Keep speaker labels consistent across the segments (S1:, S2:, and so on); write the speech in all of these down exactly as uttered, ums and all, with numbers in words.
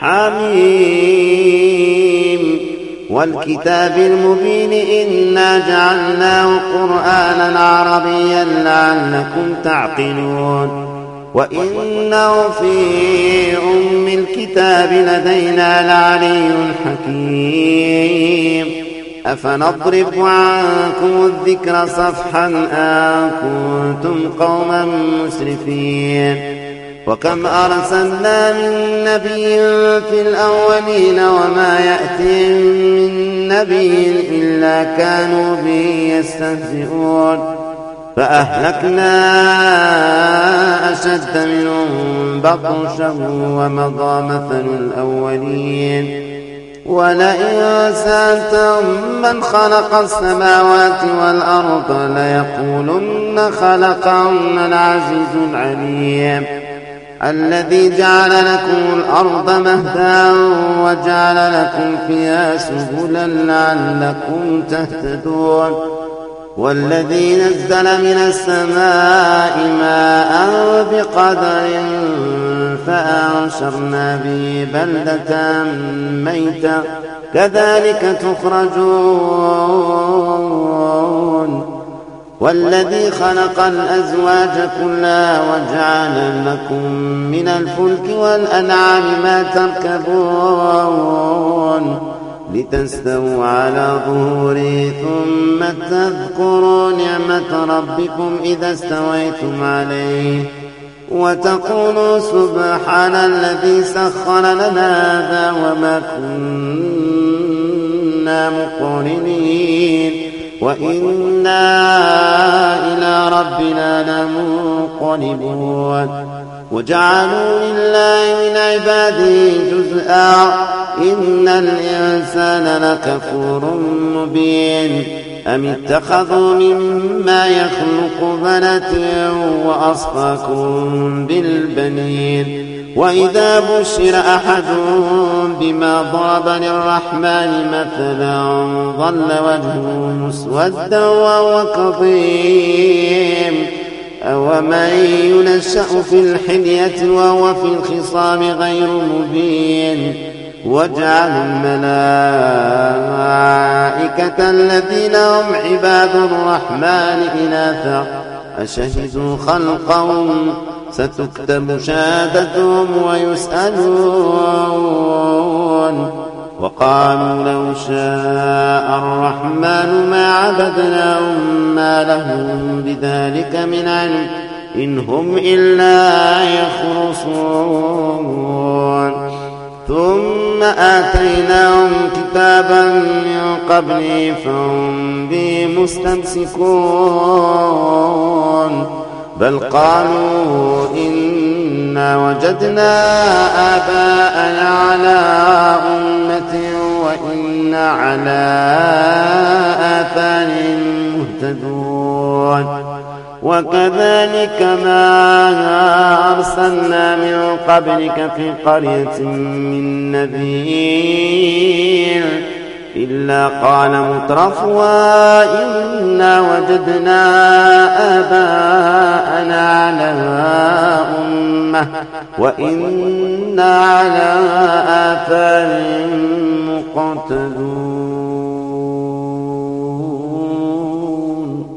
S1: حميم والكتاب المبين إنا جعلناه قرآنا عربيا لعلكم تعقلون وإنه في أم الكتاب لدينا لعلي حكيم أفنضرب عنكم الذكر صفحا أن كنتم قوما مسرفين وكم أرسلنا من نبي في الأولين وما يأتي من نبي إلا كانوا به يستهزئون فأهلكنا أشد منهم بطشا ومضى مثل الأولين ولئن سألتهم من خلق السماوات والأرض ليقولن خلقهن العزيز العليم الذي جعل لكم الأرض مهدا وجعل لكم فيها سبلا لعلكم تهتدون والذي نزل من السماء ماء بقدر فأنشرنا به بلدة ميتا كذلك تخرجون والذي خلق الأزواج كلها وجعل لكم من الفلك والأنعام ما تركبون لتستووا على ظهوره ثم تذكروا نعمة ربكم إذا استويتم عليه وتقولوا سبحان الذي سخر لنا هذا وما كنا مقرنين وإنا إلى ربنا لمنقلبون وجعلوا لله من عباده جزءا إن الإنسان لكفور مبين أم اتخذوا مما يخلق بنات وأصفاكم بالبنين وإذا بشر أحدهم بما ضرب للرحمن مثلا ظل وجهه مسودا وهو كظيم أومن ينشأ في الحلية وهو في الخصام غير مبين وجعلوا الملائكة الذين هم عباد الرحمن إناثا أشهدوا خلقهم ستكتب شهادتهم ويسألون وقالوا لو شاء الرحمن ما عبدناهم ما لهم بذلك من علم إن هم إلا يخرصون ثم آتيناهم كتابا من قبله فهم به مستمسكون بل قالوا إنا وجدنا آباءنا على أمة وإنا على آثارهم مهتدون وكذلك ما أرسلنا من قبلك في قرية من نذير إلا قال مترفوها إنا وجدنا آباءنا على أمة وإنا على آثارهم مقتدون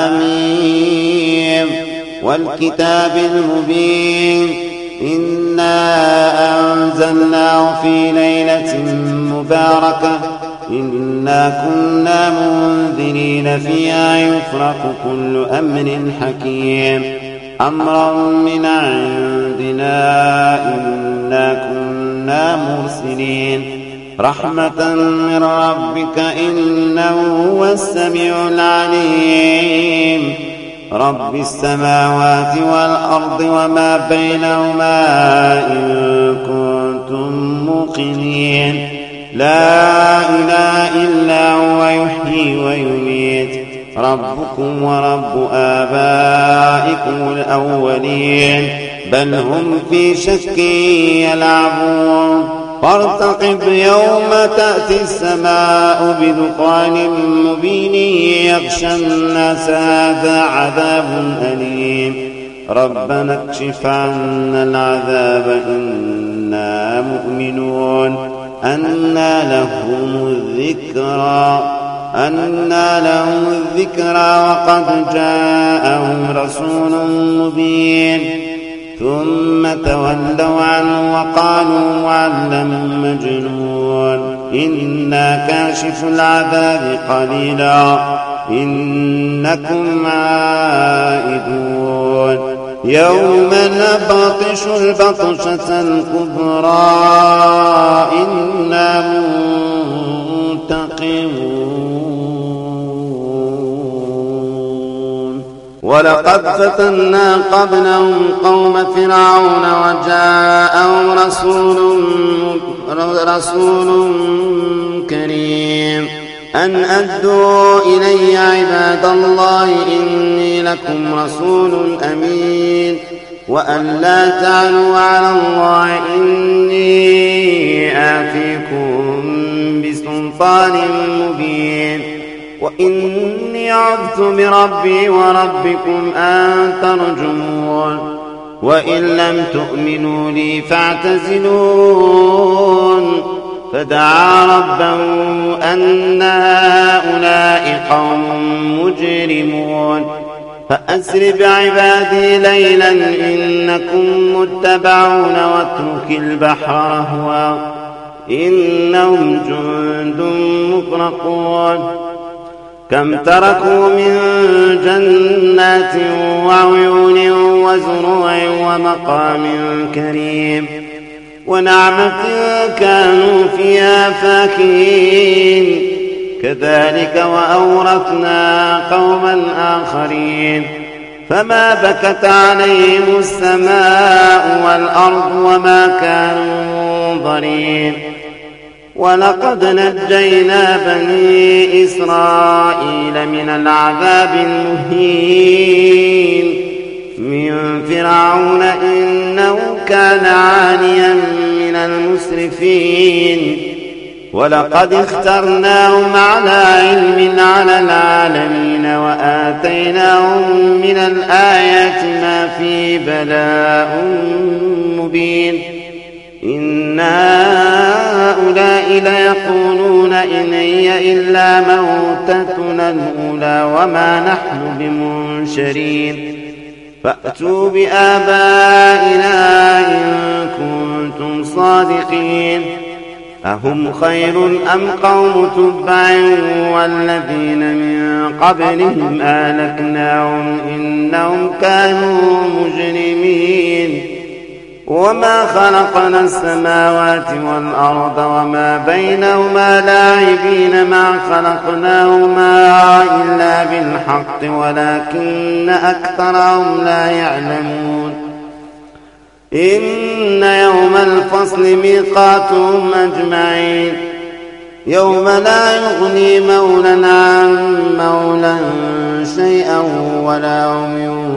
S1: حميم والكتاب المبين إنا أنزلناه في ليلة مباركة إنا كنا منذرين فيها يفرق كل أمر حكيم أمرا من عندنا إنا كنا مرسلين رحمة من ربك إنه هو السميع العليم رب السماوات والأرض وما بينهما إن كنتم موقنين لا إله إلا هو يحيي ويميت ربكم ورب آبائكم الأولين بل هم في شك يلعبون فارتقب يوم تأتي السماء بدخان مبين يغشى الناس هذا عذاب أليم ربنا اكشف عنا العذاب إن أنا مؤمنون أنى لهم الذكرى أنى لهم الذكرى وقد جاءهم رسول مبين ثم تولوا عنه وقالوا معلم مجنون إنا كاشف العذاب قليلا إنكم عائدون يوم نبطش البطشة الكبرى إنا منتقمون ولقد فتنا قبلهم قوم فرعون وجاءهم رسول رسول كريم أن أدوا إلي عباد الله إني لكم رسول أمين وأن لا تعلوا على الله إني آتيكم بسلطان مبين وإني عذت بربي وربكم أن ترجمون وإن لم تؤمنوا لي فاعتزلون فدعا ربه أن هؤلاء قوم مجرمون فأسر بعبادي ليلا إنكم متبعون واترك البحر رهوا إنهم جند مفرقون كم تركوا من جنات وعيون وزروع ومقام كريم ونعمة كانوا فيها فاكهين كذلك وأورثنا قوما آخرين فما بكت عليهم السماء والأرض وما كانوا منظرين ولقد نجينا بني إسرائيل من العذاب المهين من فرعون إنه كان عاليا من المسرفين ولقد اخترناهم على علم على العالمين وآتيناهم من الآيات ما فيه بلاء مبين إن هؤلاء ليقولون إن هي إلا موتتنا الأولى وما نحن بمنشرين فأتوا بآبائنا إن كنتم صادقين أهم خير أم قوم تبع والذين من قبلهم أهلكناهم إنهم كانوا مجرمين وما خلقنا السماوات والأرض وما بينهما لاعبين ما خلقناهما إلا بالحق ولكن أكثرهم لا يعلمون إن يوم الفصل ميقاتهم أجمعين يوم لا يغني مولى عن مولى شيئا ولا هم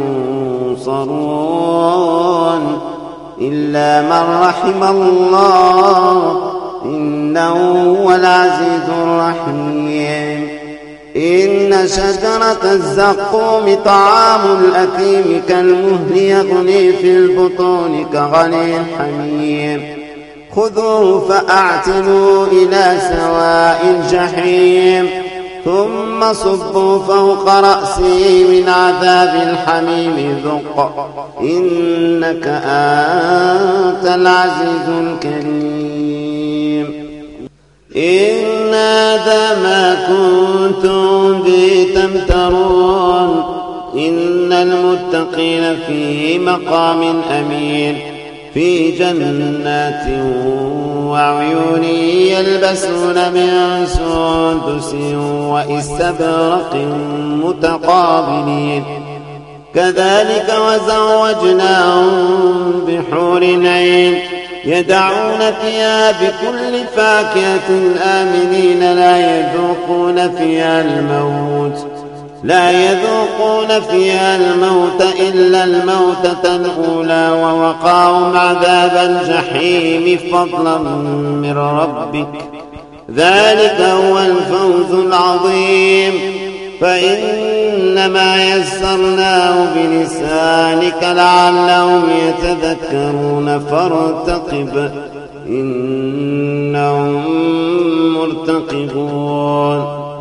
S1: ينصرون إلا من رحم الله إنه هو العزيز الرحيم إن شجرة الزقوم طعام الأثيم كالمهل يغلي في البطون كغلي الحميم خذوه فأعتلوا إلى سواء الجحيم ثم صبوا فوق رأسه من عذاب الحميم ذق إنك أنت العزيز الكريم إن هذا ما كنتم به تمترون إن المتقين في مقام أمين في جنات وعيون يلبسون من سندس واستبرق متقابلين كذلك وزوجناهم بحور عين يدعون فيها بكل فاكهة آمنين لا يذوقون فيها الموت لا يذوقون فيها الموت إلا الموتة الأولى ووقاهم عذاب الجحيم فضلا من ربك ذلك هو الفوز العظيم فإنما يسرناه بلسانك لعلهم يتذكرون فارتقب إنهم مرتقبون